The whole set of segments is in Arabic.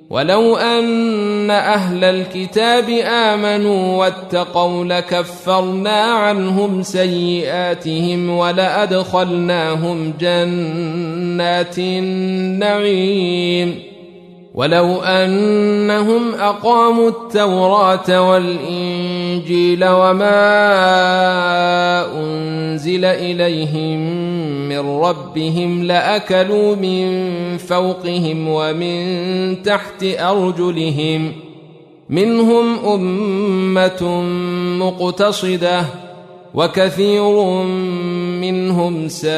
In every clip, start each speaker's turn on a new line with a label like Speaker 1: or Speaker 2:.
Speaker 1: ولو أن أهل الكتاب آمنوا واتقوا لكفرنا عنهم سيئاتهم ولأدخلناهم جنات النعيم ولو أنهم أقاموا التوراة والإنجيل وما أنزل إليهم من ربهم لأكلوا من فوقهم ومن تحت أرجلهم منهم أمة مقتصدة وكثير منهم ساء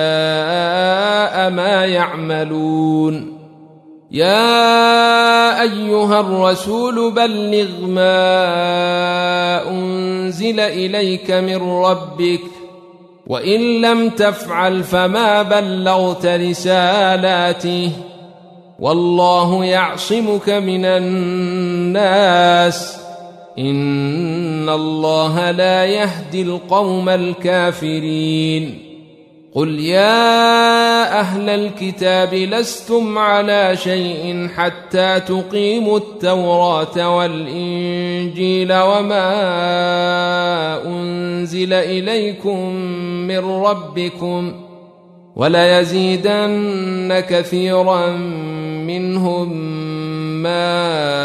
Speaker 1: ما يعملون يا أيها الرسول بلغ ما أنزل إليك من ربك وإن لم تفعل فما بلغت رسالاته والله يعصمك من الناس إن الله لا يهدي القوم الكافرين قل يا أهل الكتاب لستم على شيء حتى تقيموا التوراة والإنجيل وما أنزل إليكم من ربكم وليزيدن كثيرا منهم ما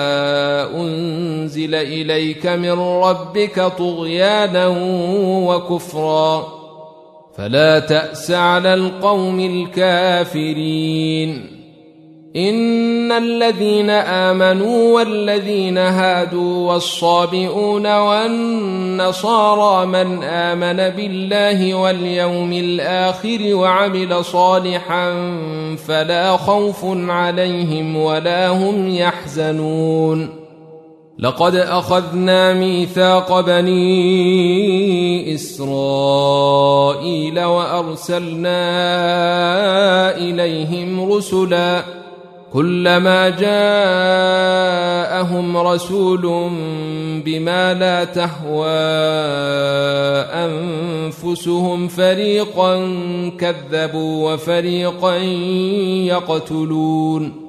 Speaker 1: أنزل إليك من ربك طغيانا وكفرا فلا تأس على القوم الكافرين إن الذين آمنوا والذين هادوا والصابئون والنصارى من آمن بالله واليوم الآخر وعمل صالحا فلا خوف عليهم ولا هم يحزنون لقد أخذنا ميثاق بني إسرائيل وأرسلنا إليهم رسلا كلما جاءهم رسول بما لا تهوى أنفسهم فريقا كذبوا وفريقا يقتلون